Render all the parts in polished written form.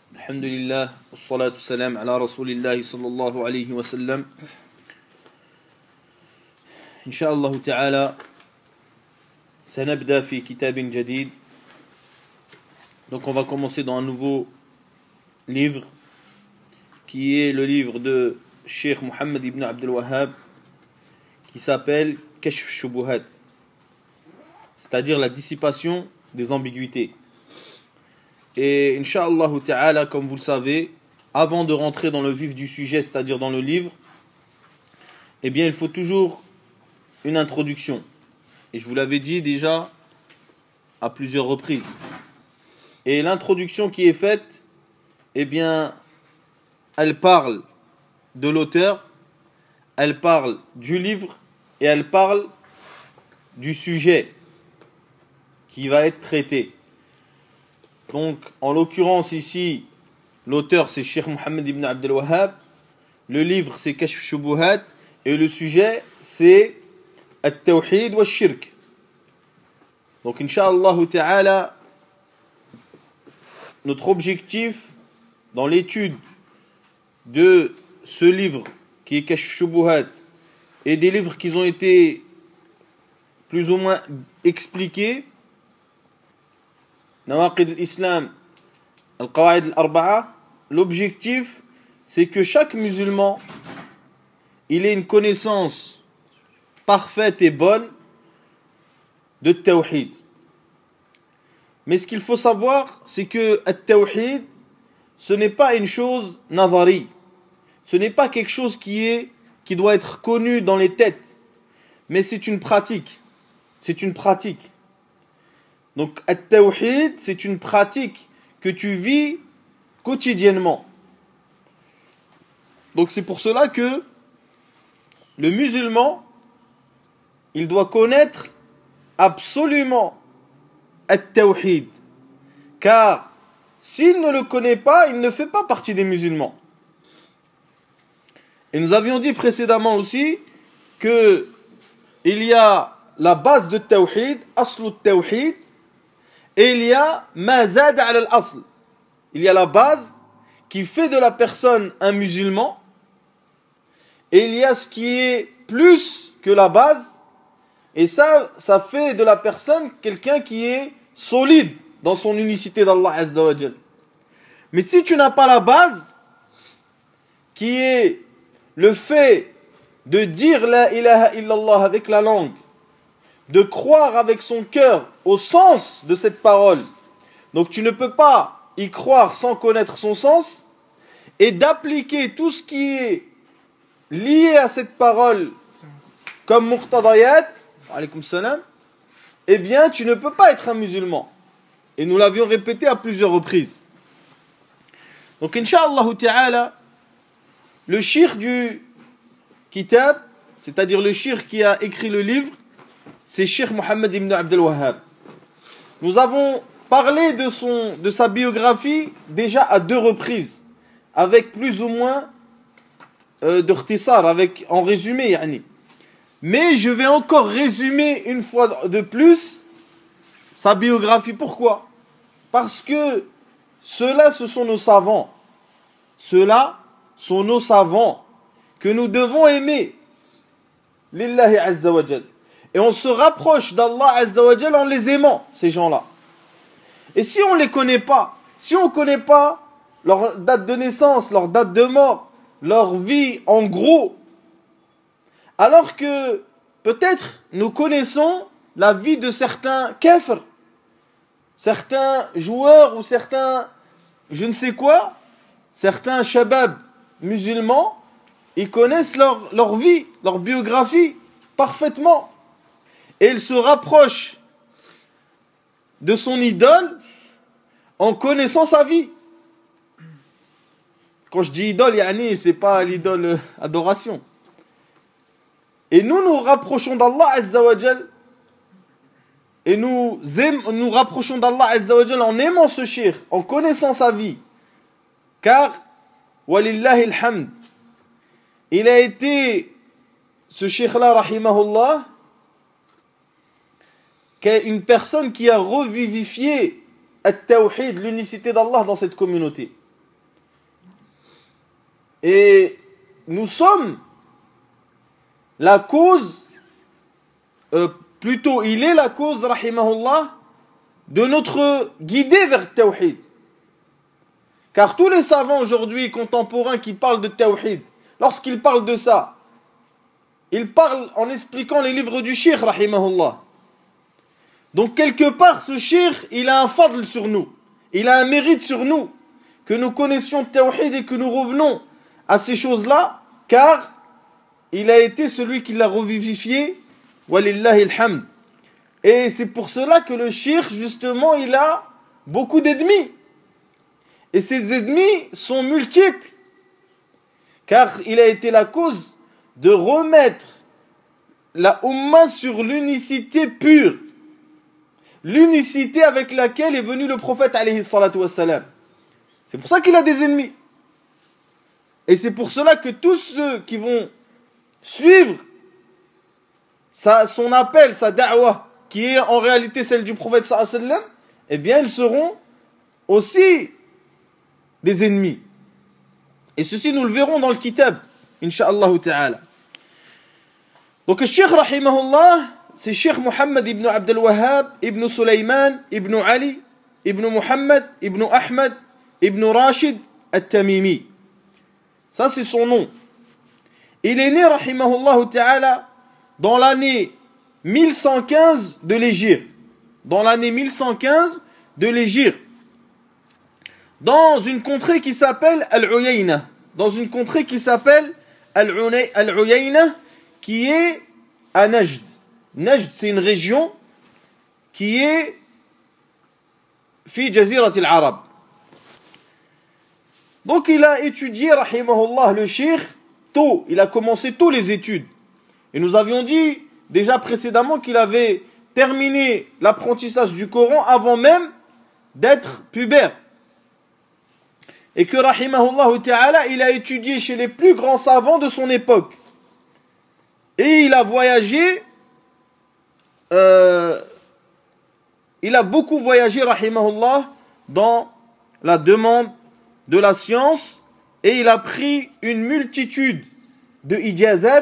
الحمد لله والصلاة والسلام على رسول الله صلى الله عليه وسلم. إن شاء الله تعالى سنبدأ في كتاب جديد. Donc on va commencer dans un nouveau livre qui est le livre de Cheikh Mohammed ibn Abdel Wahhab qui s'appelle Kashf Shubuhat, c'est-à-dire la dissipation des ambiguïtés. Et Inch'Allah Ta'ala, comme vous le savez, avant de rentrer dans le vif du sujet, c'est-à-dire dans le livre, eh bien il faut toujours une introduction. Et je vous l'avais dit déjà à plusieurs reprises. Et l'introduction qui est faite, eh bien, elle parle de l'auteur, elle parle du livre et elle parle du sujet qui va être traité. Donc, en l'occurrence ici, l'auteur c'est Cheikh Mohammed ibn Abdel Wahhab, le livre c'est Kashf Shubuhat et le sujet c'est At-Tawhid wa Shirk. Donc, Inch'Allah Ta'ala, notre objectif dans l'étude de ce livre qui est Kashf Shubuhat et des livres qui ont été plus ou moins expliqués, Nawaqid al-Islam, Al-Qawaid al-Arba'a, l'objectif c'est que chaque musulman il ait une connaissance parfaite et bonne de Tawhid. Mais ce qu'il faut savoir, c'est que At-Tawhid, ce n'est pas une chose nadari. Ce n'est pas quelque chose qui doit être connu dans les têtes. Mais c'est une pratique. C'est une pratique. Donc, At-Tawhid, c'est une pratique que tu vis quotidiennement. Donc, c'est pour cela que le musulman, il doit connaître absolument At-Tawhid. Car s'il ne le connaît pas, il ne fait pas partie des musulmans. Et nous avions dit précédemment aussi que il y a la base de Tawhid, Aslu Tawhid, et il y a Ma zada ala al-asl. Il y a la base qui fait de la personne un musulman, et il y a ce qui est plus que la base, et ça fait de la personne quelqu'un qui est solide dans son unicité d'Allah Azza wa Jal. Mais si tu n'as pas la base, qui est le fait de dire la ilaha illallah avec la langue, de croire avec son cœur au sens de cette parole, donc tu ne peux pas y croire sans connaître son sens, et d'appliquer tout ce qui est lié à cette parole comme muqtadayat, alaykoum salam, eh bien tu ne peux pas être un musulman. Et nous l'avions répété à plusieurs reprises. Donc Inch'Allah Ta'ala, le shir du kitab, c'est-à-dire le shir qui a écrit le livre, c'est Cheikh Mohammed ibn Abdel Wahhab. Nous avons parlé de sa biographie déjà à 2 reprises, avec plus ou moins de ikhtisar, en résumé, yani. Mais je vais encore résumer une fois de plus sa biographie. Pourquoi ? Parce que ceux-là, ce sont nos savants. Ceux-là sont nos savants que nous devons aimer. Lillahi Azza wa Jal. Et on se rapproche d'Allah Azza wa Jal en les aimant, ces gens-là. Et si on ne les connaît pas, si on ne connaît pas leur date de naissance, leur date de mort, leur vie en gros, alors que peut-être nous connaissons la vie de certains kafrs, certains joueurs ou certains je ne sais quoi, certains shabab musulmans, ils connaissent leur vie, leur biographie parfaitement. Et ils se rapprochent de son idole en connaissant sa vie. Quand je dis idole, yani, c'est pas l'idole adoration. Et nous rapprochons d'Allah Azza wa Jal, et nous rapprochons d'Allah Azza wa Jal en aimant ce shir, en connaissant sa vie. Car, walillahi alhamd, il a été, ce shir-là, rahimahullah, une personne qui a revivifié At-Tawhid, l'unicité d'Allah dans cette communauté. Et nous sommes la cause, plutôt il est la cause, rahimahullah, de notre guidée vers le tawhid. Car tous les savants aujourd'hui contemporains qui parlent de tawhid, lorsqu'ils parlent de ça, ils parlent en expliquant les livres du shir, rahimahullah. Donc quelque part, ce shir, il a un fadl sur nous. Il a un mérite sur nous. Que nous connaissions le tawhid et que nous revenons à ces choses-là, car il a été celui qui l'a revivifié. Walillahi alhamd. Et c'est pour cela que le shir, justement, il a beaucoup d'ennemis. Et ces ennemis sont multiples. Car il a été la cause de remettre la Ummah sur l'unicité pure. L'unicité avec laquelle est venu le prophète alayhi salatu wassalam. C'est pour ça qu'il a des ennemis. Et c'est pour cela que tous ceux qui vont suivre son appel, sa da'wah, qui est en réalité celle du prophète sallallahu alayhi wa sallam, eh bien ils seront aussi des ennemis. Et ceci nous le verrons dans le kitab, incha'Allah ta'ala. Donc le cheikh rahimahullah, c'est Cheikh Mohammed ibn Abdel Wahhab, ibn Sulaiman, ibn Ali, ibn Muhammad, ibn Ahmad, ibn Rashid al-Tamimi. Ça c'est son nom. Il est né rahimahullah ta'ala dans l'année 1115 de l'Hégire. Dans l'année 1115 de l'Hégire. Dans une contrée qui s'appelle Al-Uyayna. Dans une contrée qui s'appelle Al-Uyayna, qui est à Najd. Najd, c'est une région qui est fi Jazirat al-Arab. Donc il a étudié, rahimahullah, le shir tôt. Il a commencé tôt les études. Et nous avions dit déjà précédemment qu'il avait terminé l'apprentissage du Coran avant même d'être pubère. Et que, rahimahullah ta'ala, il a étudié chez les plus grands savants de son époque. Et il a voyagé, il a beaucoup voyagé, rahimahullah, dans la demande de la science, et il a pris une multitude de ijazat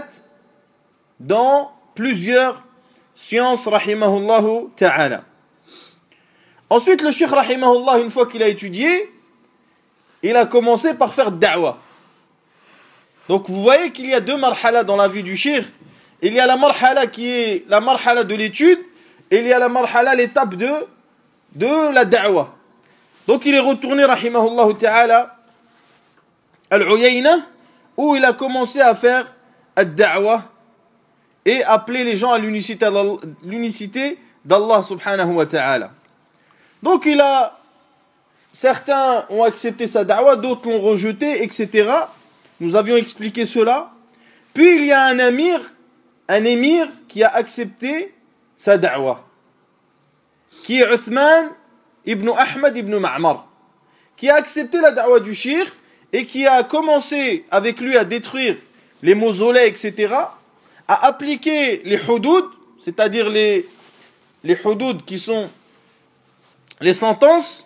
dans plusieurs sciences, rahimahullah ta'ala. Ensuite, le cheikh, rahimahullah, une fois qu'il a étudié, il a commencé par faire da'wah. Donc vous voyez qu'il y a deux marhala dans la vie du cheikh. Il y a la marhala qui est la marhala de l'étude, et il y a la marhala, l'étape de la da'wah. Donc il est retourné, rahimahullah ta'ala, Al-Uyayna, où il a commencé à faire ad-da'wah et appeler les gens à l'unicité d'Allah subhanahu wa ta'ala. Donc certains ont accepté sa da'wah, d'autres l'ont rejeté, etc. Nous avions expliqué cela. Puis il y a un émir qui a accepté sa da'wah, qui est Uthman ibn Ahmad ibn Ma'mar, qui a accepté la da'wah du shir et qui a commencé avec lui à détruire les mausolées, etc., à appliquer les hudud, c'est-à-dire les hudud qui sont les sentences.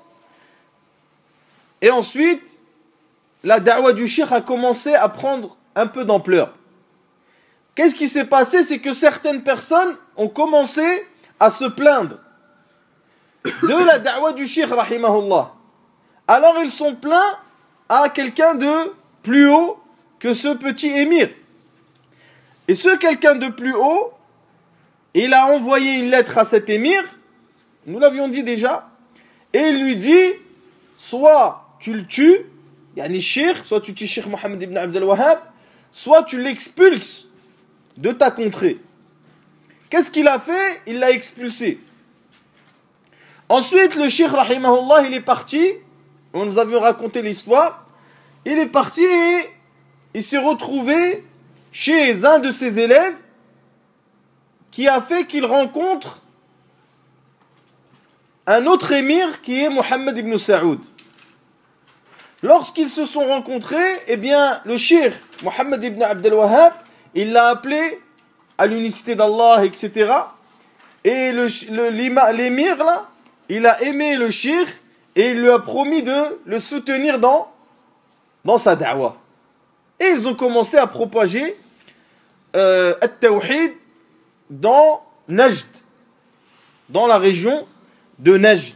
Et ensuite, la da'wah du shir a commencé à prendre un peu d'ampleur. Qu'est-ce qui s'est passé? C'est que certaines personnes ont commencé à se plaindre de la da'wah du shir, rahimahullah. Alors ils sont plaints à quelqu'un de plus haut que ce petit émir. Et ce quelqu'un de plus haut, il a envoyé une lettre à cet émir, nous l'avions dit déjà, et il lui dit, soit tu le tues, yani shir, soit tu tues Cheikh Mohammed ibn Abdel Wahhab, soit tu l'expulses de ta contrée. Qu'est-ce qu'il a fait? Il l'a expulsé. Ensuite, le Cheikh, rahimahullah, il est parti, nous avions raconté l'histoire, il est parti et il s'est retrouvé chez un de ses élèves qui a fait qu'il rencontre un autre émir qui est Mohammed ibn Saoud. Lorsqu'ils se sont rencontrés, eh bien, le cheikh Mohammed ibn Abdel Wahhab, il l'a appelé à l'unicité d'Allah, etc. Et l'émir, là, il a aimé le cheikh et il lui a promis de le soutenir dans sa da'wah. Et ils ont commencé à propager At-Tawhid dans Najd, dans la région de Najd.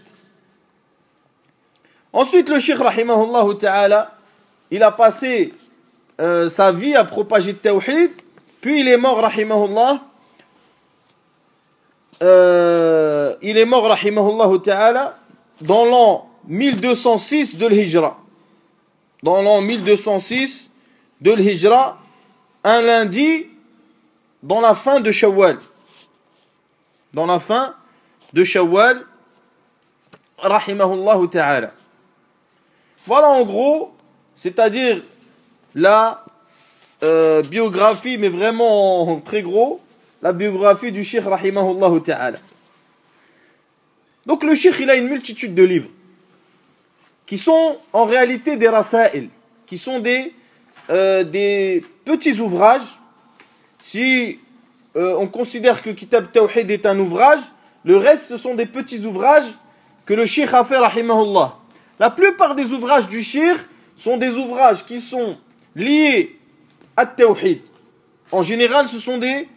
Ensuite, le Cheikh rahimahullah ta'ala, il a passé sa vie à propager le Tawhid, puis il est mort rahimahullah. Il est mort rahimahullah ta'ala dans l'an 1206 de l'Hijra. Dans l'an 1206 de l'Hijra, un lundi dans la fin de Shawwal. Dans la fin de Shawwal, rahimahullah ta'ala. Voilà en gros, c'est-à-dire la biographie, mais vraiment très gros, la biographie du Cheikh rahimahullah ta'ala. Donc le Cheikh, il a une multitude de livres qui sont en réalité des rasail, qui sont des petits ouvrages. Si on considère que Kitab Tawhid est un ouvrage, le reste ce sont des petits ouvrages que le Cheikh a fait rahimahullah. La plupart des ouvrages du Cheikh sont des ouvrages qui sont liés à Tawhid. En général, ce sont des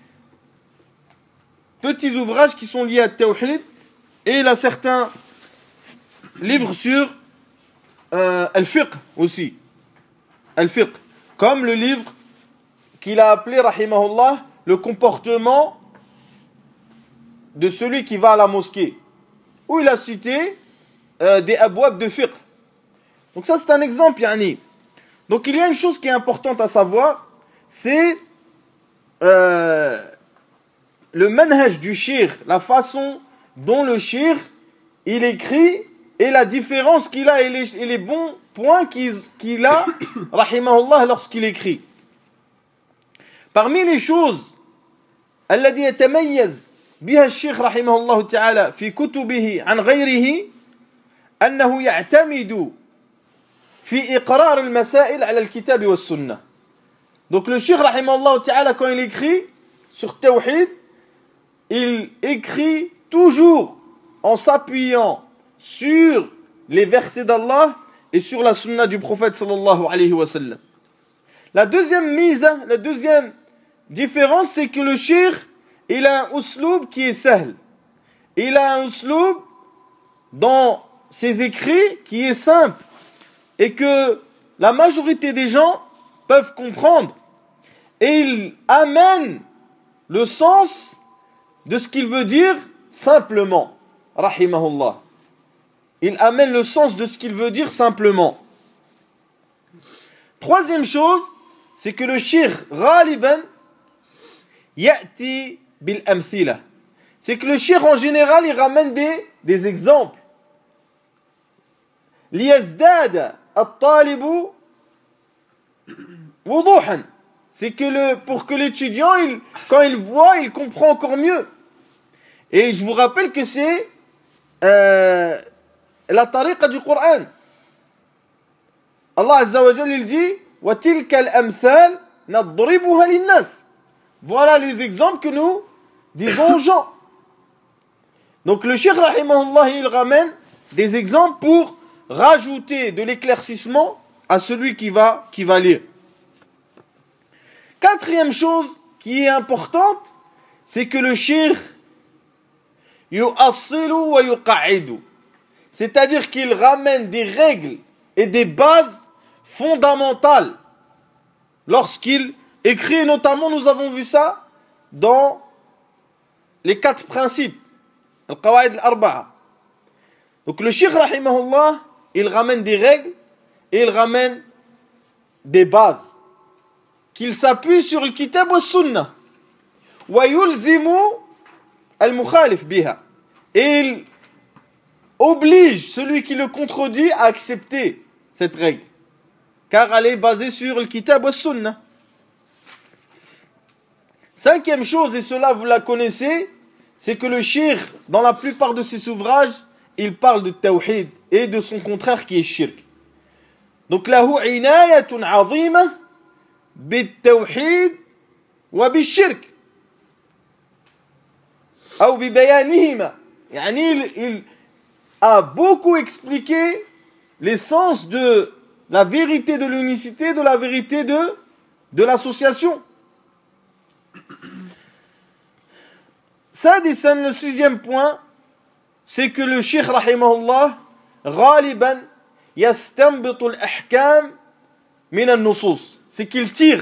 petits ouvrages qui sont liés à Tawhid. Et il a certains livres sur Al-Fiqh aussi. Al-Fiqh. Comme le livre qu'il a appelé, rahimahullah, le comportement de celui qui va à la mosquée. Où il a cité des abwab de fiqh. Donc ça c'est un exemple, yani. Donc il y a une chose qui est importante à savoir, c'est le manhaj du shir, la façon dont le shir il écrit et la différence qu'il a et les bons points qu'il a, rahimahullah, lorsqu'il écrit. Parmi les choses الذي يتميز بها الشيخ رحمه الله تعالى في كتبه عن غيره أنه يعتمد في إقرار المسائل على الكتاب والسنة. Donc le Cheikh rahimahullah ta'ala, quand il écrit sur Tawhid, il écrit toujours en s'appuyant sur les versets d'Allah et sur la sunna du prophète sallallahu alayhi wa sallam. La deuxième différence, c'est que le Cheikh, il a un usloub qui est sahl. Il a un usloub dans ses écrits qui est simple et que la majorité des gens peuvent comprendre. Et il amène le sens de ce qu'il veut dire simplement. Rahimahullah. Il amène le sens de ce qu'il veut dire simplement. Troisième chose, c'est que le Cheikh Ghaliban ya'ti bil amthila. C'est que le Cheikh en général, il ramène des exemples. Liyazdada at-talibu wuduhan. C'est que pour que l'étudiant, quand il voit, il comprend encore mieux. Et je vous rappelle que c'est la tariqa du Coran. Allah Azza wa Jalla, il dit wa tilka al-amthal nadribuha lin-nas. Voilà les exemples que nous disons aux gens. Donc le Cheikh rahimahullah, il ramène des exemples pour rajouter de l'éclaircissement à celui qui va lire. Quatrième chose qui est importante, c'est que le Cheikh yu'assilu wa yuqa'idu. C'est-à-dire qu'il ramène des règles et des bases fondamentales lorsqu'il écrit, notamment nous avons vu ça dans les 4 principes, al-qawaid al-arba'a. Donc le Cheikh rahimahullah, il ramène des règles et il ramène des bases qu'il s'appuie sur le kitab wa sunnah wa yulzimu al-mukhalif biha, et il oblige celui qui le contredit à accepter cette règle car elle est basée sur le kitab wa sunnah. Cinquième chose, et cela vous la connaissez, c'est que le Cheikh, dans la plupart de ses ouvrages, il parle de tawhid et de son contraire qui est shirk. Donc lahu inayatun azima bit tawhid wa bi shirk ou bi bayanihima. Il a beaucoup expliqué l'essence de la vérité de l'unicité, de la vérité de l'association. سادسا, le sixième point, c'est que le Cheikh rahimahullah غالبا يستنبط الأحكام من النصوص, c'est qu'il tire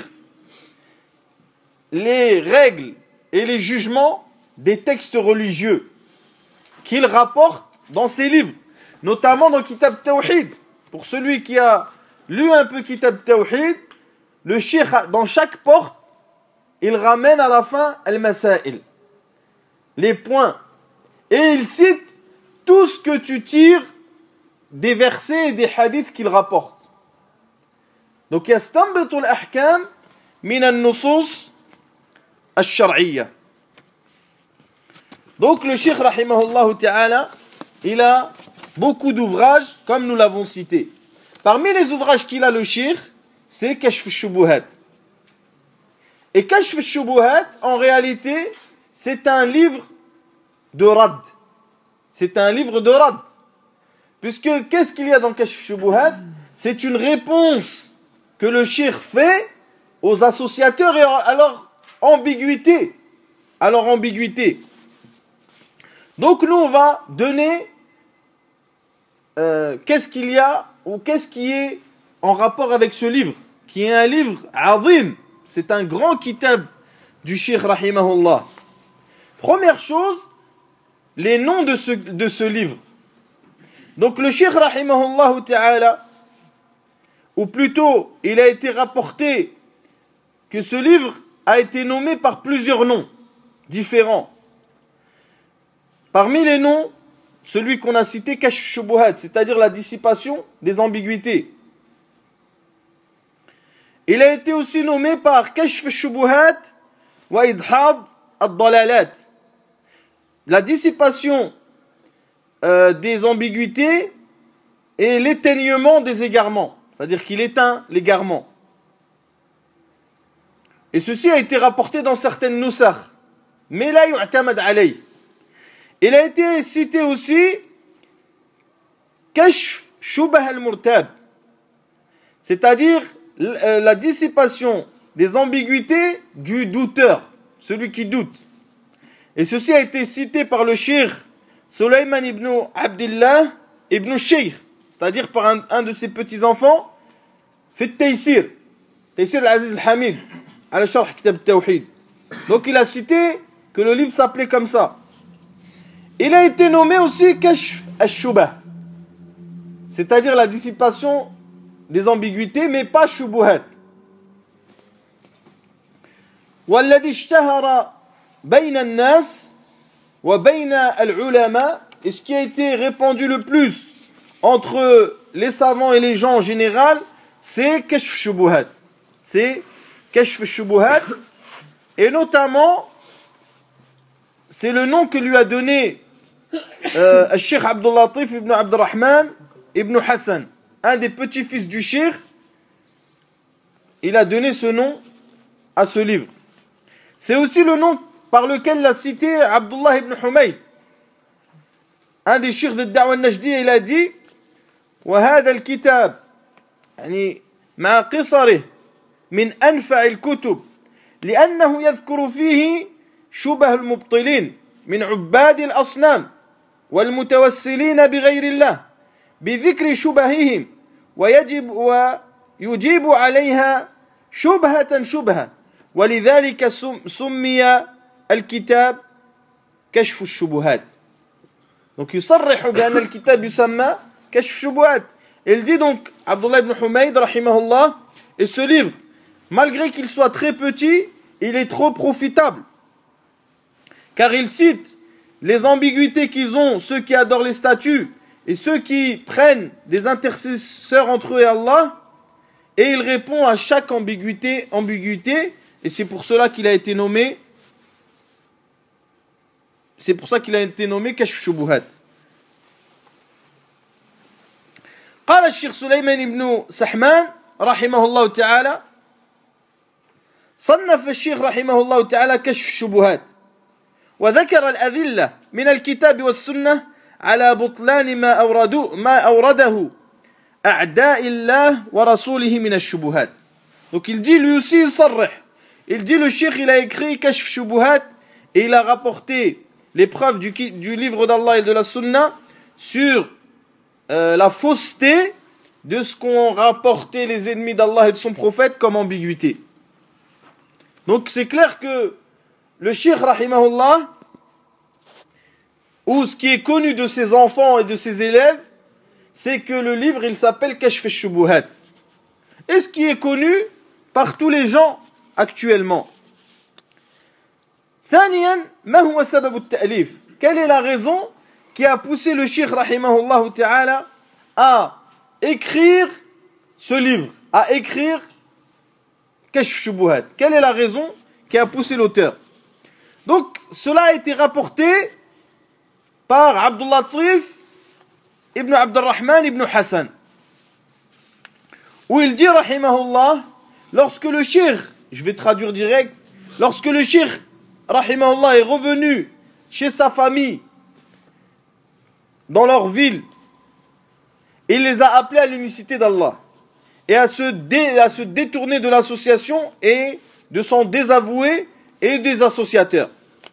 les règles et les jugements des textes religieux qu'il rapporte dans ses livres, notamment dans Kitab Tawhid. Pour celui qui a lu un peu Kitab Tawhid, le Cheikh, dans chaque porte, il ramène à la fin al-masail, les points, et il cite tout ce que tu tires des versets et des hadiths qu'il rapporte. Donc, yastanbitu al-ahkam min al-nusus al-shar'iyya. Donc, le Cheikh rahimahullah ta'ala, il a beaucoup d'ouvrages, comme nous l'avons cité. Parmi les ouvrages qu'il a, le Cheikh, c'est Kashf al-Shubuhat. Et Kashf al-Shubuhat, en réalité, c'est un livre de rad. C'est un livre de rad. Puisque, qu'est-ce qu'il y a dans Kashf al-Shubuhat? C'est une réponse que le Cheikh fait aux associateurs et à leur ambiguïté. À leur ambiguïté. Donc, nous, on va donner qu'est-ce qu'il y a ou qu'est-ce qui est en rapport avec ce livre, qui est un livre azim. C'est un grand kitab du Cheikh rahimahullah. Première chose, les noms de ce livre. Donc le Cheikh rahimahullah ta'ala, ou plutôt il a été rapporté que ce livre a été nommé par plusieurs noms différents. Parmi les noms, celui qu'on a cité, Kashf Shubuhat, c'est-à-dire la dissipation des ambiguïtés. Il a été aussi nommé par Kashf Shubuhat wa Idhad ad-Dalalat, la dissipation des ambiguïtés et l'éteignement des égarements, c'est-à-dire qu'il éteint l'égarement. Et ceci a été rapporté dans certaines nusakh, mais la yu'tamad alayh. Il a été cité aussi Kashf Shubah al-Murtab, c'est-à-dire la dissipation des ambiguïtés du douteur, celui qui doute. Et ceci a été cité par le Cheikh Sulayman ibn Abdillah ibn Sheikh, c'est-à-dire par un de ses petits-enfants, Fit Taysir al-Aziz al-Hamid, à la Sharh Kitab al-Tawhid. Donc il a cité que le livre s'appelait comme ça. Il a été nommé aussi Kashf al-Shubah, c'est-à-dire la dissipation des ambiguïtés, mais pas Shubuhat. والذي اشتهر بين الناس وبين العلماء, et ce qui a été répandu le plus entre les savants et les gens en général, c'est Kashf al-Shubuhat. C'est Kashf al-Shubuhat, et notamment c'est le nom que lui a donné Cheikh Abdul Latif ibn Abdurrahman ibn Hassan, un des petits-fils du Cheikh. Il a donné ce nom à ce livre. C'est aussi le nom par lequel l'a cité Abdullah ibn Humayd, un des Cheikhs de Da'wa al-Najdi. Il a dit وهذا الكتاب يعني مع قصره من أنفع الكتب لأنه يذكر فيه شبه المبطلين من عباد الأصنام والمتوسلين بغير الله بذكر شبههم ويجيب عليها شبهة شبهة, ولذلك سمي الكتاب كشف الشبهات. Donc يصرح بأن الكتاب يسمى كشف الشبهات. Il dit donc, Abdullah ibn Humayd rahimahullah, et ce livre, malgré qu'il soit très petit, il est trop profitable, car il cite les ambiguïtés qu'ils ont, ceux qui adorent les statues et ceux qui prennent des intercesseurs entre eux et Allah, et il répond à chaque ambiguïté, et c'est pour cela qu'il a été nommé, Kashf Shubuhat. قال الشيخ سليمان بن سحمان رحمه الله تعالى: صنف الشيخ رحمه الله تعالى كشف الشبهات، وذكر الأدلة من الكتاب والسنة على بطلان ما أورده أعداء الله ورسوله من الشبهات. Donc il dit, lui aussi, il sarrih. Il dit, le cheikh, il a écrit Kashf Shubuhat, et il a rapporté les preuves du livre d'Allah et de la Sunna sur la fausseté de ce qu'ont rapporté les ennemis d'Allah et de son prophète comme ambiguïté. Donc c'est clair que le cheikh, rahimahullah, ou ce qui est connu de ses enfants et de ses élèves, c'est que le livre, il s'appelle Kashf Shubuhat. Et ce qui est connu par tous les gens actuellement. ثانيا ما هو سبب التأليف? Quelle est la raison qui a poussé le cheikh rahimahullah ta'ala à écrire ce livre, à écrire Kashf Shubuhat? Quelle est la raison qui a poussé l'auteur? Donc cela a été rapporté par Abdul Latif ibn Abdurrahman ibn Hassan, où il dit rahimahullah, lorsque le cheikh, je vais traduire direct, lorsque le cheikh rahimahullah est revenu chez sa famille dans leur ville, il les a appelés à l'unicité d'Allah et à se détourner de l'association et de s'en désavouer et des associateurs.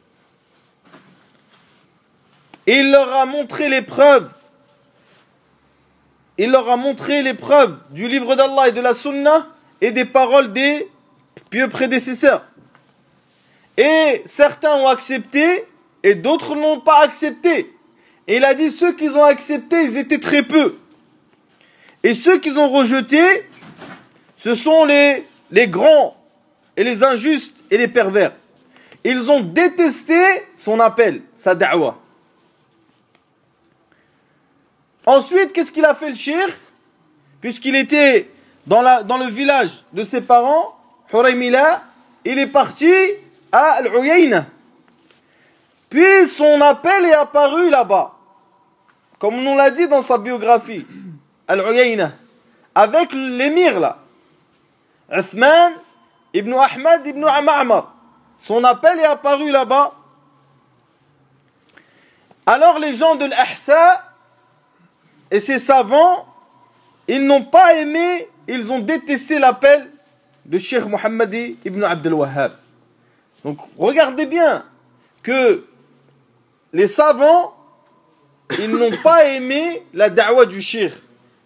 Et il leur a montré les preuves. Il leur a montré les preuves du livre d'Allah et de la Sunna et des paroles des pieux prédécesseurs. Et certains ont accepté et d'autres n'ont pas accepté. Et il a dit, ceux qui ont accepté, ils étaient très peu. Et ceux qui ont rejeté, ce sont les grands et les injustes et les pervers. Ils ont détesté son appel, sa da'wah. Ensuite, qu'est-ce qu'il a fait le cheikh? Puisqu'il était dans le village de ses parents, Huraymila, il est parti à Al-Uyayna. Puis son appel est apparu là-bas, comme on l'a dit dans sa biographie, Al-Uyayna, avec l'émir là, Uthman ibn Ahmad ibn Ma'mar. Son appel est apparu là-bas. Alors les gens de l'Ahsa et ces savants, ils n'ont pas aimé, ils ont détesté l'appel de Cheikh Muhammadi ibn Abdel Wahhab. Donc regardez bien que les savants, ils n'ont pas aimé la da'wah du cheikh.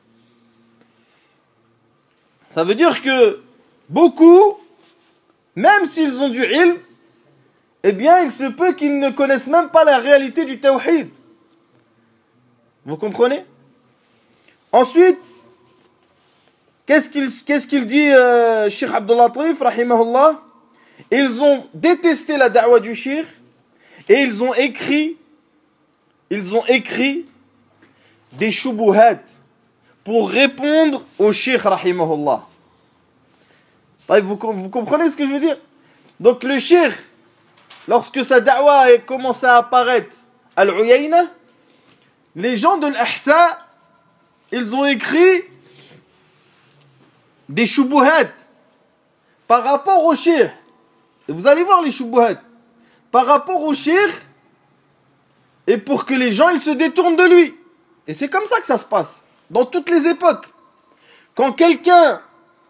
Ça veut dire que beaucoup, même s'ils ont du ilm, eh bien il se peut qu'ils ne connaissent même pas la réalité du tawhid. Vous comprenez? Ensuite, qu'est-ce qu'il dit Cheikh Abdul Latif, rahimahullah? Ils ont détesté la da'wah du cheikh et ils ont écrit des shubuhat pour répondre au cheikh, rahimahullah. Vous comprenez ce que je veux dire? Donc le cheikh, lorsque sa da'wah a commencé à apparaître à Al-Uyayna, les gens de l'Ahsa, ils ont écrit des shubuhat par rapport au cheikh. Et vous allez voir les shubuhat par rapport au cheikh et pour que les gens ils se détournent de lui. Et c'est comme ça que ça se passe dans toutes les époques. Quand quelqu'un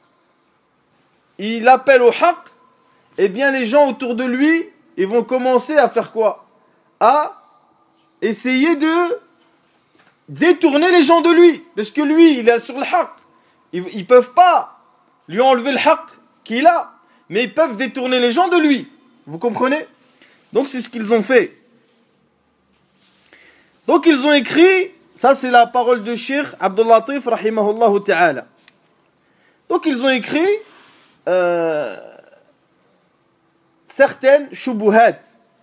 il appelle au haqq, eh bien les gens autour de lui ils vont commencer à faire quoi? À essayer de détourner les gens de lui. Parce que lui, il est sur le haqq. Ils peuvent pas lui enlever le haqq qu'il a. Mais ils peuvent détourner les gens de lui. Vous comprenez? Donc c'est ce qu'ils ont fait. Donc ils ont écrit, ça c'est la parole de Cheikh Abdul Latif, rahimahullah ta'ala. Donc ils ont écrit certaines shubuhat.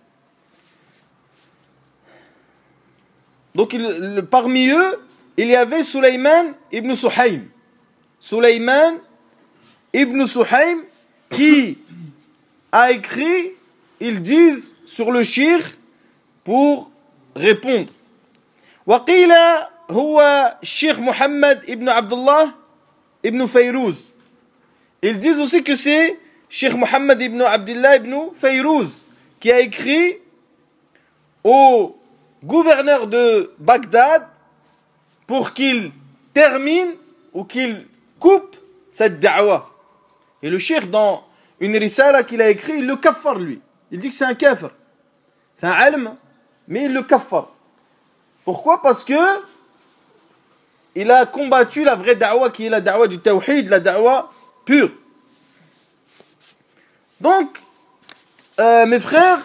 Donc parmi eux, il y avait Sulayman ibn Suhaym. Sulayman ibn Suhaym qui a écrit, ils disent, sur le cheikh pour répondre. وقيل هو الشيخ محمد ibn Abdullah ibn Fayrouz. Ils disent aussi que c'est Cheikh Mohammed ibn Abdullah ibn Fayrouz qui a écrit au gouverneur de Bagdad pour qu'il termine ou qu'il coupe cette da'wah. Et le cheikh, dans une risala qu'il a écrit, il le kaffar lui. Il dit que c'est un kafir. C'est un alm, mais il le kaffar. Pourquoi? Parce que il a combattu la vraie da'wa qui est la da'wa du tawhid, la da'wa pure. Donc, mes frères,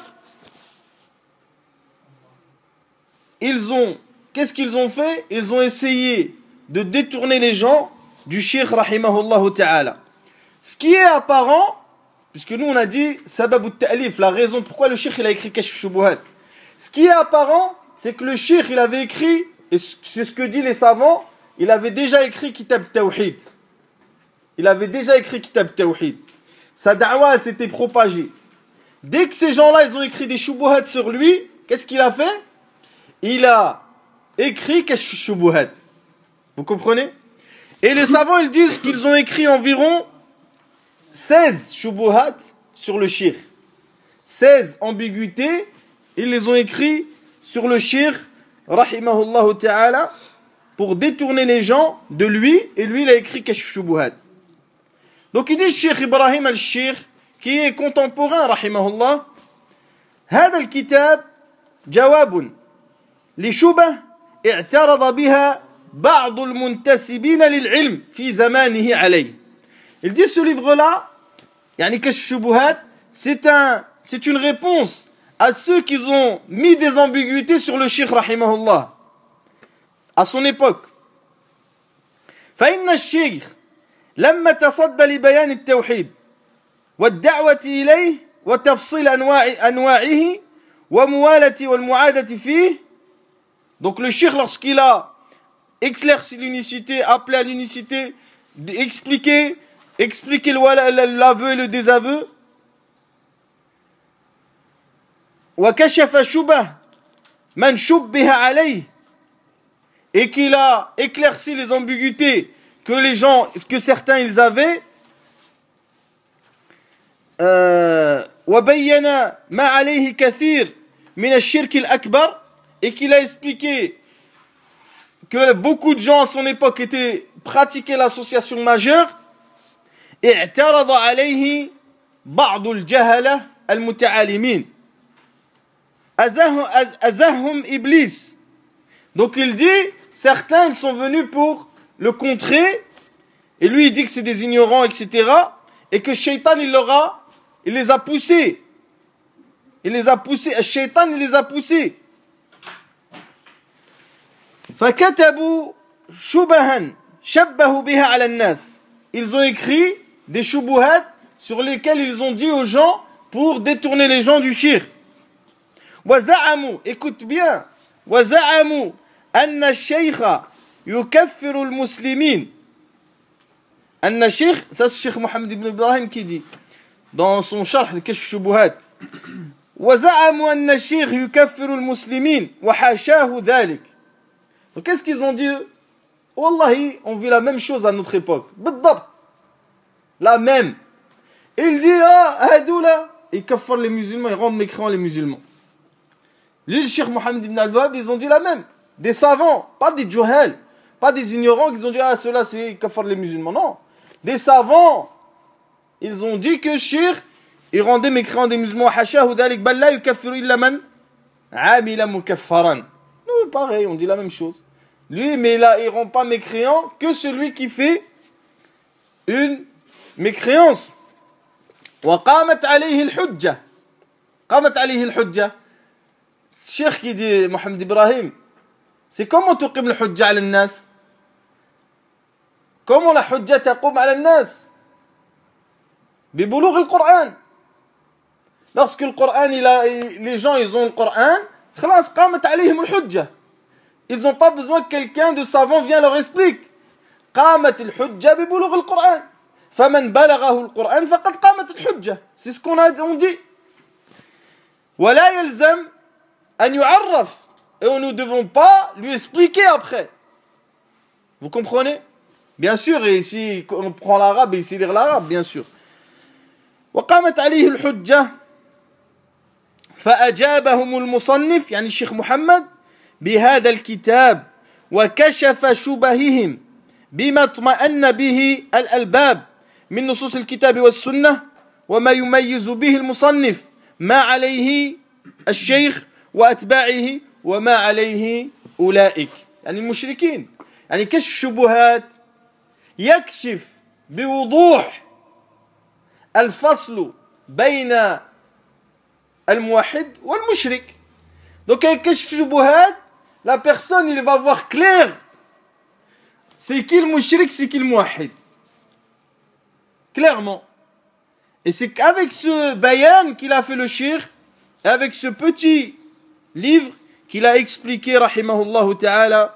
qu'est-ce qu'ils ont fait? Ils ont essayé de détourner les gens du shirk rahimahullah ta'ala. Ce qui est apparent, puisque nous on a dit sababut ta'lif, la raison pourquoi le shirk il a écrit Kashf Shubuhat. Ce qui est apparent, c'est que le shirk il avait écrit, et c'est ce que disent les savants, il avait déjà écrit Kitab Tawhid. Il avait déjà écrit Kitab Tawhid. Sa da'wa s'était propagée. Dès que ces gens-là ils ont écrit des shubuhat sur lui, qu'est-ce qu'il a fait? Il a écrit Kashf Shubuhat. Vous comprenez? Et les savants ils disent qu'ils ont écrit environ 16 shubuhat sur le shirk. 16 ambiguïtés, ils les ont écrits sur le shirk, rahimahullah ta'ala, pour détourner les gens de lui, et lui il a écrit Kashf Shubuhat. Donc il dit Cheikh Ibrahim al-Sheikh, qui est contemporain, rahimahullah, هذا الكتاب جواب لشبه اعترض بها بعض المنتسبين للعلم في زمانه عليه. Il dit ce livre-là, yani Kashf Shubuhat, c'est une réponse à ceux qui ont mis des ambiguïtés sur le shirk rahimahullah à son époque. فإن الشيخ لما تصدى لبيان التوحيد والدعوة إليه وتفصيل أنواعه وموالة والمعادة فيه. Donc le shirk, lorsqu'il a éclairci l'unicité, appelé à l'unicité, expliqué l'aveu et le désaveu, وكشف شبه من شبه عليه, et qu'il a éclairci les ambiguïtés que certains ils avaient, وبين ما عليه كثير من الشرك الأكبر, et qu'il a expliqué que beaucoup de gens à son époque pratiquaient l'association majeure. اعترض عليه بعض الجهلة المتعالمين أزهم إبليس. Donc il dit, certains ils sont venus pour le contrer, et lui il dit que c'est des ignorants, etc. Et que Shaitan il les a poussés. Shaitan il les a poussés. فكتبوا شبها شبهوا بها على الناس. Ils ont écrit des shubuhat sur lesquels ils ont dit aux gens pour détourner les gens du shirk. وزعموا, écoute bien, وزعموا أن الشيخ يكفر المسلمين. أن الشيخ, ça c'est Cheikh Mohammed ibn Ibrahim qui dit dans son sharh de Kashf Shubuhat, وزعموا أن الشيخ يكفر المسلمين وحاشاه ذلك. Donc qu'est-ce qu'ils ont dit? Wallahi, on vit la même chose à notre époque. بالضبط. La même. Et il dit, Hadoula, ils kaffar les musulmans, ils rendent mécréants les musulmans. Lui, le Cheikh Mohammed ibn al-Wahhab, ils ont dit la même. Des savants, pas des juhal, pas des ignorants qui ont dit, ceux-là, c'est kaffar les musulmans. Non. Des savants, ils ont dit que shirk, ils rendaient mécréants des musulmans. Hashahu dhalik, bal la yukaffiru illa man amila mukaffaran. Nous, pareil, on dit la même chose. Lui, mais là, il ne rend pas mécréant que celui qui fait une mécréance. وقامت عليه الحجة. قامت عليه الحجة. الشيخ qui dit, Mohamed Ibrahim, c'est comment تقيم الحجة على الناس? Comment la حجة تقوم على الناس? ببلوغ القرآن. Lorsque le Coran, les gens, ils ont le Coran, خلاص قامت عليهم الحجة. Ils n'ont pas besoin que quelqu'un de savant vienne leur explique. قامت الحجة ببلوغ القرآن. فمن بلغه القرآن فقد قامت الحجة. C'est ce on dit. ولا يلزم أن يعرف. Et on ne devons pas lui expliquer après. Vous comprenez? Bien sûr, et ici on prend l'arabe et ici lire l'arabe, bien sûr. وقامت عليه الحجة فأجابهم المصنف يعني الشيخ محمد بهذا الكتاب وكشف شبههم بما اطمأن به الألباب من نصوص الكتاب والسنة وما يميز به المصنف ما عليه الشيخ وأتباعه وما عليه أولئك يعني المشركين يعني كشف الشبهات يكشف بوضوح الفصل بين الموحد والمشرك. Donc avec كشف الشبهات la personne il va voir clair c'est qui le mushrik, c'est qui le muwahhid clairement. Et c'est qu'avec ce bayan qu'il a fait le shir, et avec ce petit livre qu'il a expliqué, rahimahullah ta'ala,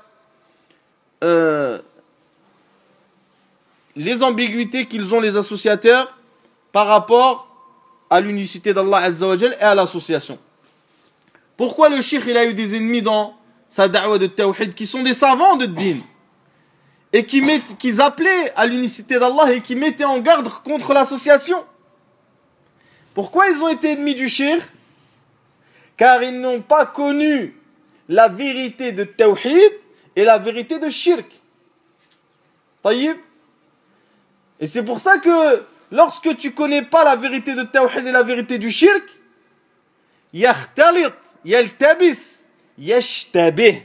les ambiguïtés qu'ils ont les associateurs par rapport à l'unicité d'Allah Azza wa Jal et à l'association. Pourquoi le shir il a eu des ennemis dans sa da'wa de tawhid qui sont des savants de din et qui appelaient à l'unicité d'Allah et qui mettaient en garde contre l'association? Pourquoi ils ont été ennemis du shirk? Car ils n'ont pas connu la vérité de tawhid et la vérité de shirk. Taïb. Et c'est pour ça que lorsque tu connais pas la vérité de tawhid et la vérité du shirk, يختلط يلتبس يشتبه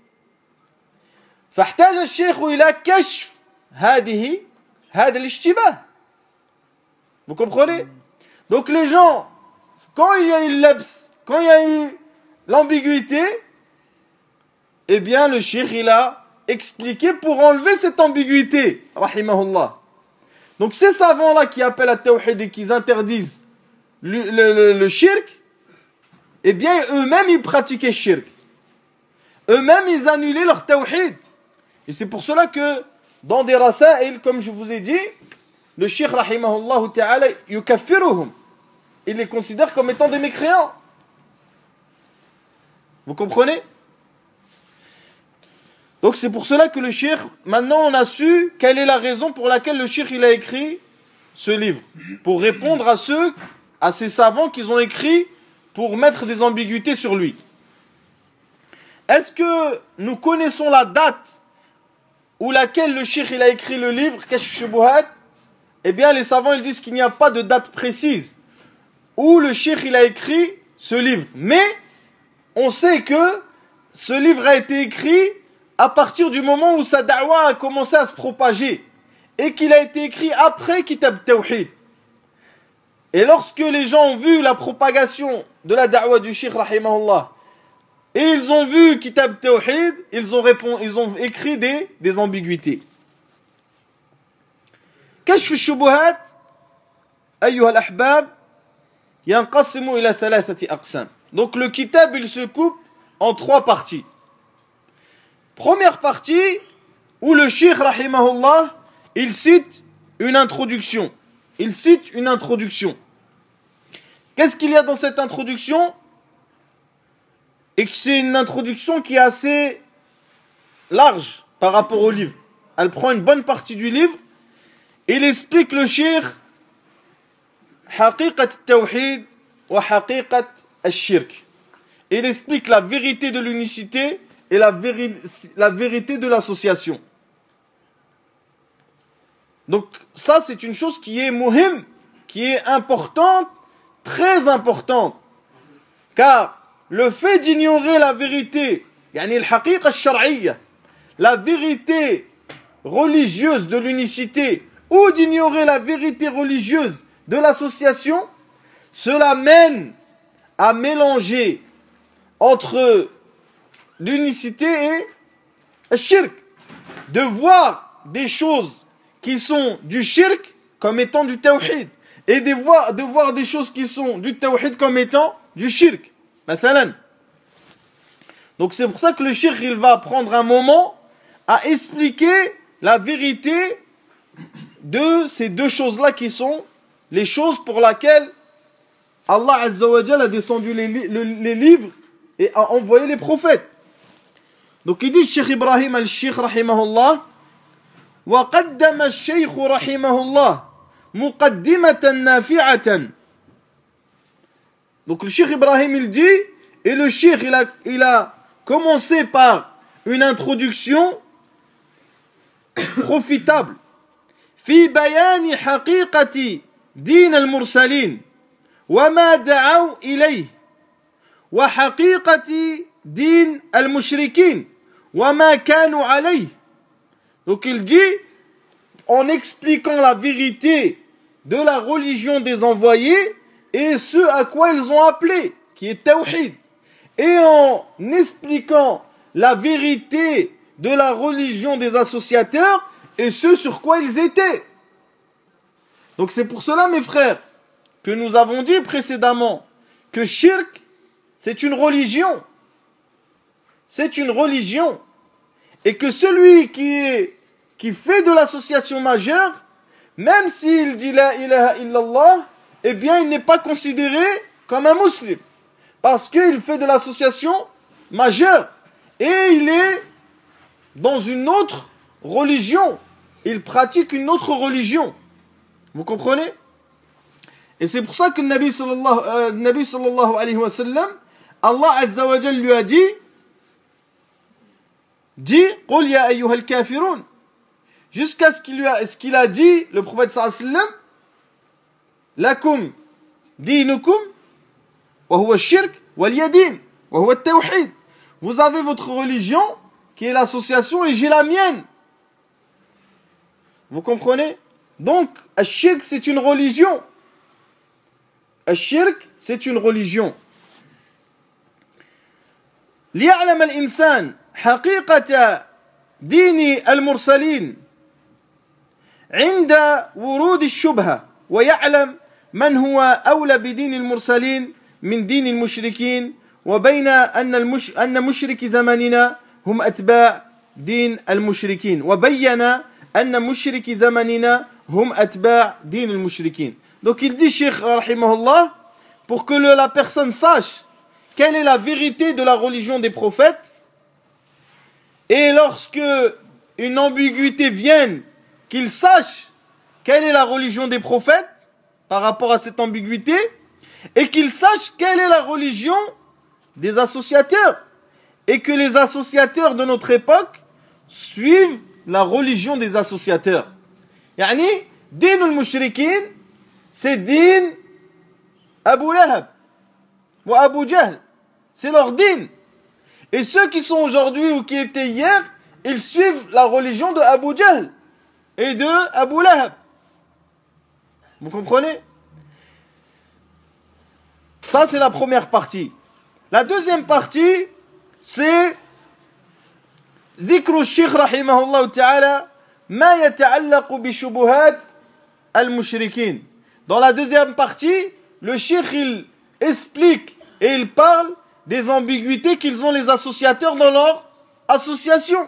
فاحتاج الشيخ إلى كشف هذا الاشتباه. Vous comprenez? Donc les gens, quand il y a eu l'abs, quand il y a eu l'ambiguïté, eh bien le cheikh il a expliqué pour enlever cette ambiguïté, rahimahullah. Donc ces savants-là qui appellent à tawhid et qui interdisent le shirk, eh bien eux-mêmes ils pratiquaient shirk. Eux-mêmes ils annulaient leur tawhid. Et c'est pour cela que dans des rasaïl, comme je vous ai dit, le cheikh rahimahullah ta'ala yukaffiruhum. Il les considère comme étant des mécréants. Vous comprenez? Donc c'est pour cela que le cheikh, maintenant on a su quelle est la raison pour laquelle le cheikh il a écrit ce livre. Pour répondre à ces savants qu'ils ont écrit pour mettre des ambiguïtés sur lui. Est-ce que nous connaissons la date où laquelle le cheikh il a écrit le livre, Kashf Shubuhat? Eh bien les savants ils disent qu'il n'y a pas de date précise où le cheikh il a écrit ce livre. Mais on sait que ce livre a été écrit à partir du moment où sa da'wa a commencé à se propager et qu'il a été écrit après Kitab Tawhid. Et lorsque les gens ont vu la propagation de la da'wa du cheikh rahimahullah et ils ont vu Kitab Tawhid, ils ont écrit des ambiguïtés. كشف الشبهات أيها الأحباب ينقسم إلى 3 أقسام. Donc le kitab il se coupe en 3 parties. Première partie où le cheikh rahimahullah il cite une introduction. Il cite une introduction. Qu'est-ce qu'il y a dans cette introduction? Et que c'est une introduction qui est assez large par rapport au livre. Elle prend une bonne partie du livre. Il explique le cheikh حقيقة التوحيد وحقيقة الشرك. Il explique la vérité de l'unicité et la vérité de l'association. Donc ça c'est une chose qui est muhim, qui est importante, très importante. Car le fait d'ignorer la vérité, يعني الحقيقة الشرعية, la vérité religieuse de l'unicité, ou d'ignorer la vérité religieuse de l'association, cela mène à mélanger entre l'unicité et le shirk. De voir des choses qui sont du shirk comme étant du tawhid, et de voir des choses qui sont du tawhid comme étant du shirk. Mathalan. Donc c'est pour ça que le shirk il va prendre un moment à expliquer la vérité de ces deux choses-là qui sont les choses pour lesquelles Allah Azza wa Jal a descendu les livres et a envoyé les prophètes. Donc il dit Cheikh Ibrahim al-Sheikh rahimahullah wa qaddama al-Sheikh rahimahullah muqaddimatan nafi'atan. Donc le Cheikh Ibrahim il dit et le Cheikh il a commencé par une introduction profitable في بيان حقيقة دين المرسلين وما دعوا إليه وحقيقة دين المشركين وما كانوا عليه. Donc il dit, en expliquant la vérité de la religion des envoyés et ce à quoi ils ont appelé, qui est Tawhid, et en expliquant la vérité de la religion des associateurs et ce sur quoi ils étaient. Donc c'est pour cela, mes frères, que nous avons dit précédemment que Shirk, c'est une religion. C'est une religion. Et que celui qui fait de l'association majeure, même s'il dit la ilaha illallah, eh bien il n'est pas considéré comme un musulman. Parce qu'il fait de l'association majeure. Et il est dans une autre religion. Il pratique une autre religion. Vous comprenez? Et c'est pour ça que le Nabi sallallahu alayhi wa sallam, Allah Azza wa Jal lui a dit, Qul ya ayyuhal kafirun, jusqu'à ce qu'il a dit, le prophète sallallahu alayhi wa sallam, lakum dinukum wa huwa shirk wal yadin wa huwa tawhid. Vous avez votre religion qui est l'association et j'ai la mienne. Vous comprenez? Donc, Ash-Shirk, c'est une religion. Ash-Shirk, c'est une religion. ليعلم الإنسان حقيقة دين المرسلين عند ورود الشبهة ويعلم من هو أولى بدين المرسلين من دين المشركين وبين أن مشرك زماننا هم أتباع دين المشركين وبين أن مشرك زماننا هم أتباع دين المشركين. Donc il dit, Cheikh rahimahullah, pour que la personne sache quelle est la vérité de la religion des prophètes, et lorsque une ambiguïté vienne, qu'il sache quelle est la religion des prophètes par rapport à cette ambiguïté, et qu'il sache quelle est la religion des associateurs, et que les associateurs de notre époque suivent la religion des associateurs. Yani, din al-mushrikin, c'est din Abu Lahab ou Abu Jahl. C'est leur din. Et ceux qui sont aujourd'hui ou qui étaient hier, ils suivent la religion de Abu Jahl et de Abu Lahab. Vous comprenez? Ça, c'est la première partie. La deuxième partie, c'est ذكر الشيخ رحمه الله تعالى ما يتعلق بشبهات المشركين. Dans la deuxième partie, le cheikh il explique et il parle des ambiguïtés qu'ils ont les associateurs dans leur association.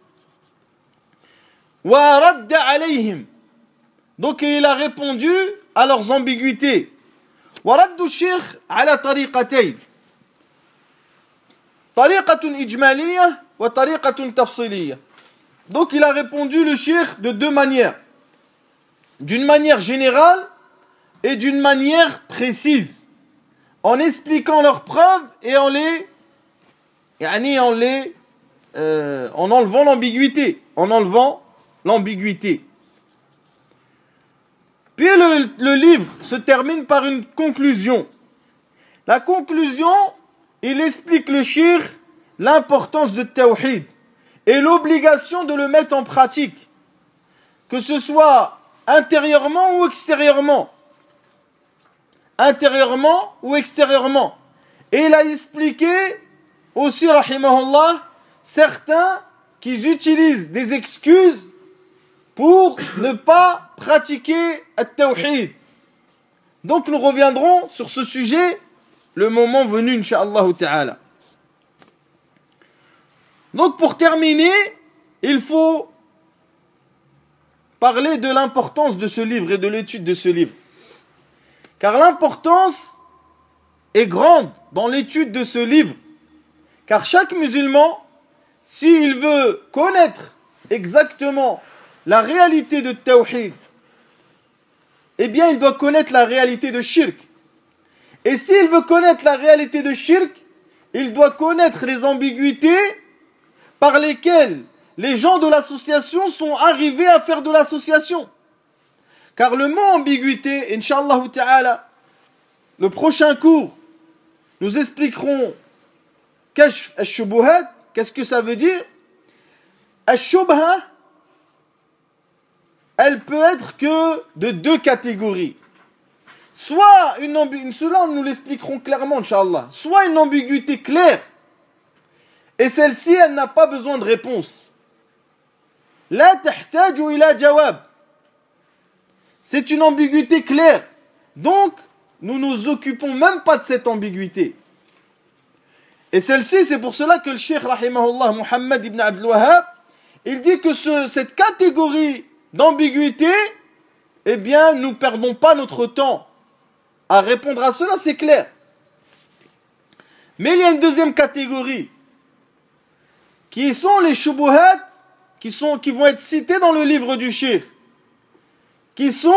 وَرَدَّ عَلَيْهِمْ. Donc il a répondu à leurs ambiguïtés. وَرَدُّ الشيخ على طريقتين. طريقة إجمالية وطريقة تفصيلية. Donc il a répondu le cheikh de deux manières. D'une manière générale et d'une manière précise, en expliquant leurs preuves et en enlevant l'ambiguïté. Puis le livre se termine par une conclusion. La conclusion, il explique le cheikh l'importance de Tawhid et l'obligation de le mettre en pratique, que ce soit intérieurement ou extérieurement. Intérieurement ou extérieurement. Et il a expliqué aussi, rahimahullah, certains qui utilisent des excuses pour ne pas pratiquer at-tawhid. Donc nous reviendrons sur ce sujet le moment venu, incha'Allah ta'ala. Donc pour terminer, il faut parler de l'importance de ce livre et de l'étude de ce livre. Car l'importance est grande dans l'étude de ce livre. Car chaque musulman, s'il veut connaître exactement la réalité de Tawhid, eh bien il doit connaître la réalité de Shirk. Et s'il veut connaître la réalité de Shirk, il doit connaître les ambiguïtés par lesquelles les gens de l'association sont arrivés à faire de l'association. Car le mot ambiguïté, Inch'Allah Ta'ala, le prochain cours, nous expliquerons Kashf al-Shubuhat, qu'est-ce que ça veut dire? Al-Shubha, elle peut être que de deux catégories. Soit une ambiguïté, cela nous l'expliquerons clairement, Inch'Allah, soit une ambiguïté claire, et celle-ci, elle n'a pas besoin de réponse. La tahtaju ila jawab. C'est une ambiguïté claire. Donc, nous nous occupons même pas de cette ambiguïté. Et celle-ci, c'est pour cela que le Cheikh, rahimahullah, Muhammad ibn Abdul Wahhab, il dit que cette catégorie d'ambiguïté, eh bien, nous ne perdons pas notre temps à répondre à cela, c'est clair. Mais il y a une deuxième catégorie, qui sont les shubuhat, qui vont être cités dans le livre du Cheikh, qui sont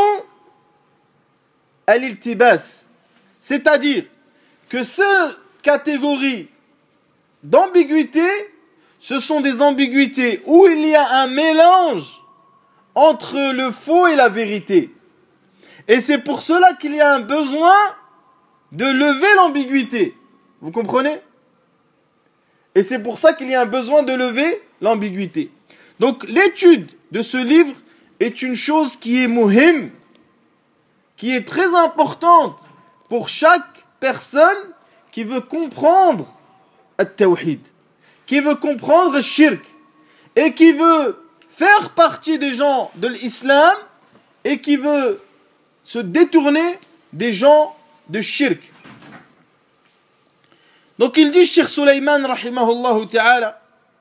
al-iltibas. C'est-à-dire que cette catégorie d'ambiguïté, ce sont des ambiguïtés où il y a un mélange entre le faux et la vérité. Et c'est pour cela qu'il y a un besoin de lever l'ambiguïté. Vous comprenez? Et c'est pour ça qu'il y a un besoin de lever l'ambiguïté. Donc l'étude de ce livre est une chose qui est muhim, qui est très importante pour chaque personne qui veut comprendre al-tawhid, qui veut comprendre le shirk, et qui veut faire partie des gens de l'islam, et qui veut se détourner des gens de shirk. Donc il dit, Cheikh Sulayman, rahimahullah ta'ala,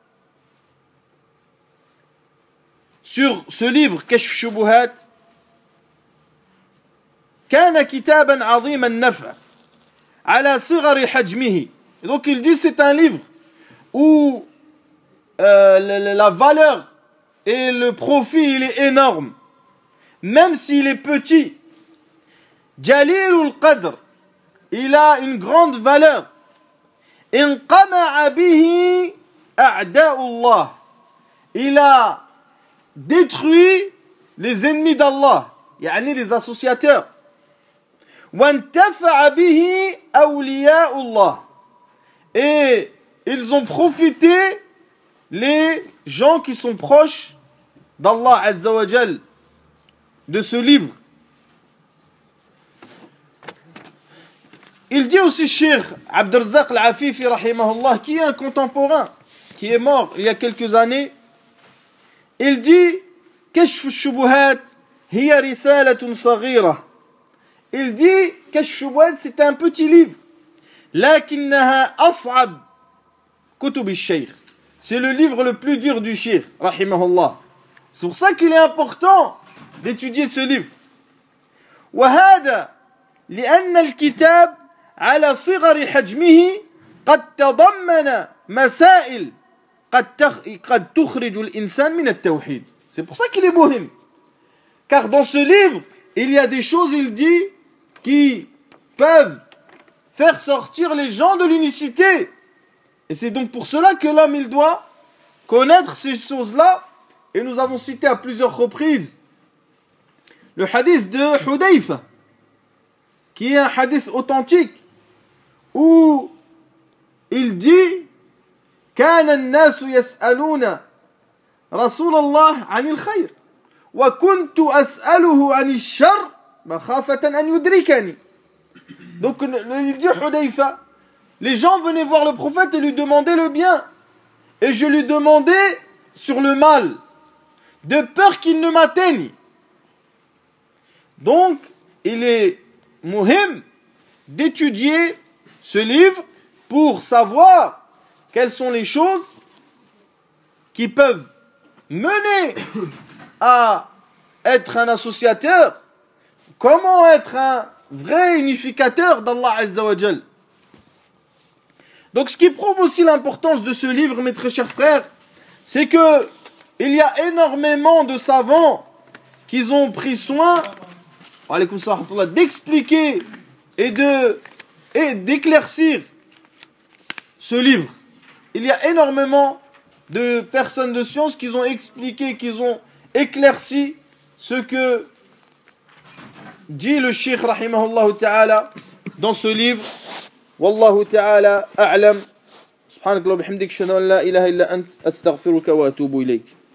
sur ce livre, Kashf Shubuhat, كان كتابا عظيم النفع على صغر حجمه. Et donc il dit c'est un livre où la valeur et le profit il est énorme, même s'il est petit. Jalilul Qadr, il a une grande valeur. Inqama'a bihi a'da'ullah, il a détruit les ennemis d'Allah, yani les associateurs. وانتفع به أولياء الله, et ils ont profité les gens qui sont proches d'Allah Azza wa Jal de ce livre. Il dit aussi Cheikh Abdurrazzaq al-Afifi rahimahullah, qui est un contemporain qui est mort il y a quelques années, il dit Kashf al-Shubuhat hiya risalatun saghira. Il dit Kashf al-Shubuhat, c'est un petit livre. Lakinnaha as'ab kutub al-Shaykh. C'est le livre le plus dur du Cheikh rahimahullah. C'est pour ça qu'il est important d'étudier ce livre. وهذا لأن الكتاب على صغر حجمه قد تضمن مسائل قد تخرج الإنسان من التوحيد. C'est pour ça qu'il est muhim. Car dans ce livre, il y a des choses, il dit, qui peuvent faire sortir les gens de l'unicité. Et c'est donc pour cela que l'homme, il doit connaître ces choses-là. Et nous avons cité à plusieurs reprises le hadith de Hudayfa, qui est un hadith authentique, où il dit كان الناس يسألون رسول الله عن الخير وكنت أسأله عن الشر مخافة أن يدركني. Donc il dit Hudayfa, les gens venaient voir le prophète et lui demandaient le bien, et je lui demandais sur le mal, de peur qu'il ne m'atteigne. Donc il est muhim d'étudier ce livre pour savoir quelles sont les choses qui peuvent mener à être un associateur, comment être un vrai unificateur d'Allah Azza wa Jal. Donc ce qui prouve aussi l'importance de ce livre, mes très chers frères, c'est que il y a énormément de savants qui ont pris soin d'expliquer et d'éclaircir ce livre. Il y a énormément de personnes de science qui ont expliqué, qui ont éclairci ce que dit le Cheikh rahimahullah ta'ala dans ce livre. Wallahu ta'ala a'lam. Subhanakallah bihamdik, shana la ilaha illa ant, astaghfiruka wa atubu ilayk.